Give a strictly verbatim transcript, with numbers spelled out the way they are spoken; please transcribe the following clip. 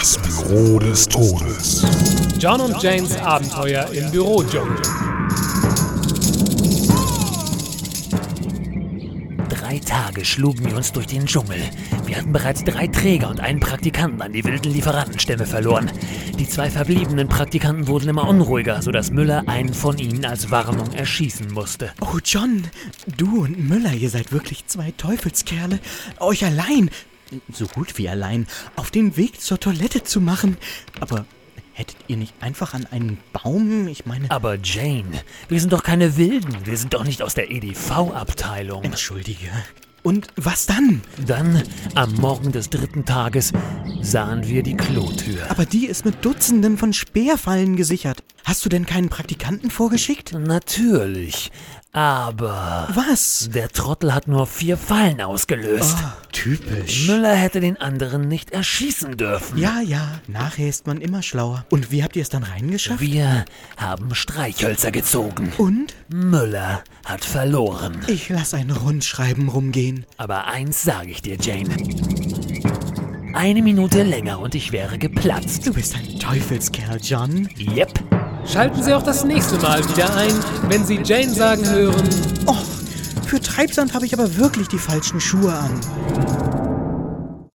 Das Büro des Todes. John und Janes Abenteuer im Bürodschungel. Drei Tage schlugen wir uns durch den Dschungel. Wir hatten bereits drei Träger und einen Praktikanten an die wilden Lieferantenstämme verloren. Die zwei verbliebenen Praktikanten wurden immer unruhiger, sodass Müller einen von ihnen als Warnung erschießen musste. Oh John, du und Müller, ihr seid wirklich zwei Teufelskerle. Euch allein, so gut wie allein, auf den Weg zur Toilette zu machen. Aber hättet ihr nicht einfach an einen Baum, ich meine... Aber Jane, wir sind doch keine Wilden. Wir sind doch nicht aus der E D V-Abteilung. Entschuldige. Und was dann? Dann, am Morgen des dritten Tages, sahen wir die Klotür. Aber die ist mit Dutzenden von Speerfallen gesichert. Hast du denn keinen Praktikanten vorgeschickt? Natürlich, aber... Was? Der Trottel hat nur vier Fallen ausgelöst. Oh, typisch. Müller hätte den anderen nicht erschießen dürfen. Ja, ja, nachher ist man immer schlauer. Und wie habt ihr es dann reingeschafft? Wir haben Streichhölzer gezogen. Und? Müller hat verloren. Ich lass ein Rundschreiben rumgehen. Aber eins sage ich dir, Jane. Eine Minute länger und ich wäre geplatzt. Du bist ein Teufelskerl, John. Yep. Schalten Sie auch das nächste Mal wieder ein, wenn Sie Jane sagen hören: Och, für Treibsand habe ich aber wirklich die falschen Schuhe an.